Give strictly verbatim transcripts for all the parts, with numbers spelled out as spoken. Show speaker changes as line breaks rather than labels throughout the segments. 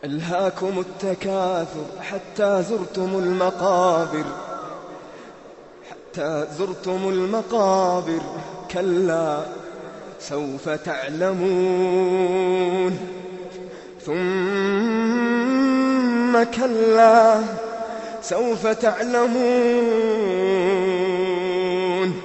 ألهاكم التكاثر حتى زرتم المقابر حتى زرتم المقابر كلا سوف تعلمون ثم كلا سوف تعلمون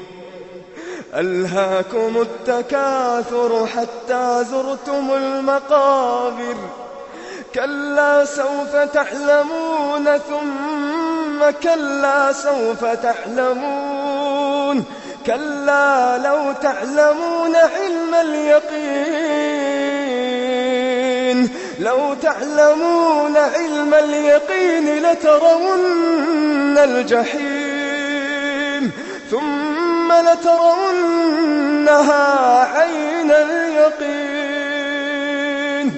ألهاكم التكاثر حتى زرتم المقابر كلا سوف تعلمون ثم كلا سوف تعلمون كلا لو تعلمون علم اليقين لو تعلمون علم اليقين لترون الجحيم ثم لترونها عين اليقين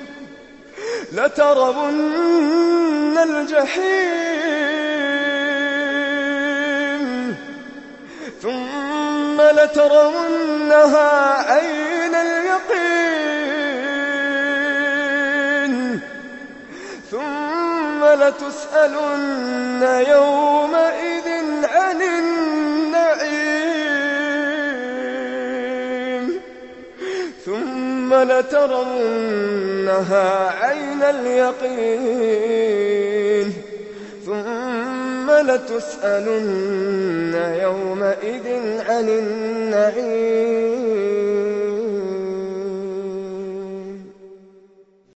لترون الجحيم ثم لترونها عين اليقين ثم لتسألن يومئذ عن النعيم ثم لترونها عين اليقين ثم لتسألن يومئذ عن النعيم.